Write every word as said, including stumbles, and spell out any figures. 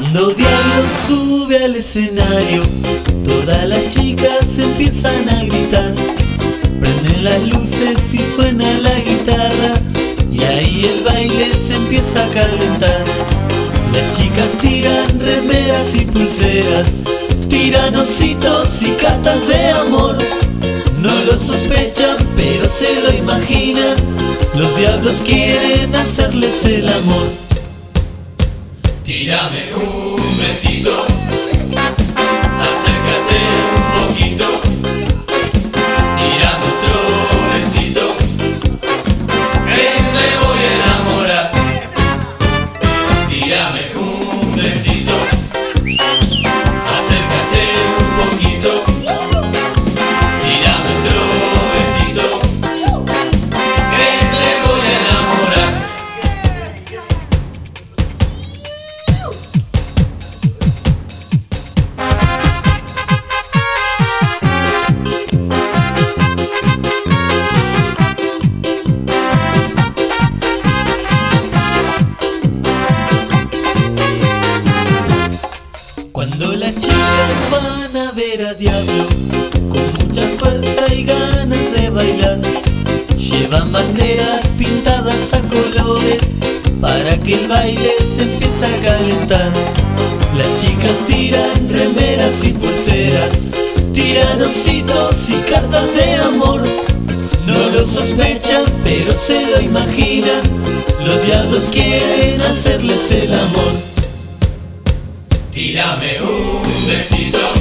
Cuando Diablo sube al escenario, todas las chicas empiezan a gritar. Prenden las luces y suena la guitarra, y ahí el baile se empieza a calentar. Las chicas tiran remeras y pulseras, tiran ositos y cartas de amor. No lo sospechan, pero se lo imaginan. Los diablos quieren hacerles el amor. Tírame un besito, acércate un poquito. Tírame otro besito, que me voy a enamorar. Tírame un besito, acércate un poquito. Tírame otro besito, que me voy a enamorar. Cuando las chicas van a ver a Diablo, con mucha fuerza y ganas de bailar, llevan banderas pintadas a colores, para que el baile se empiece a calentar. Las chicas tiran remeras y pulseras, tiran ositos y cartas de amor. No lo sospechan, pero se lo imaginan. Los diablos quieren hacerles el amor. Tírame un besito,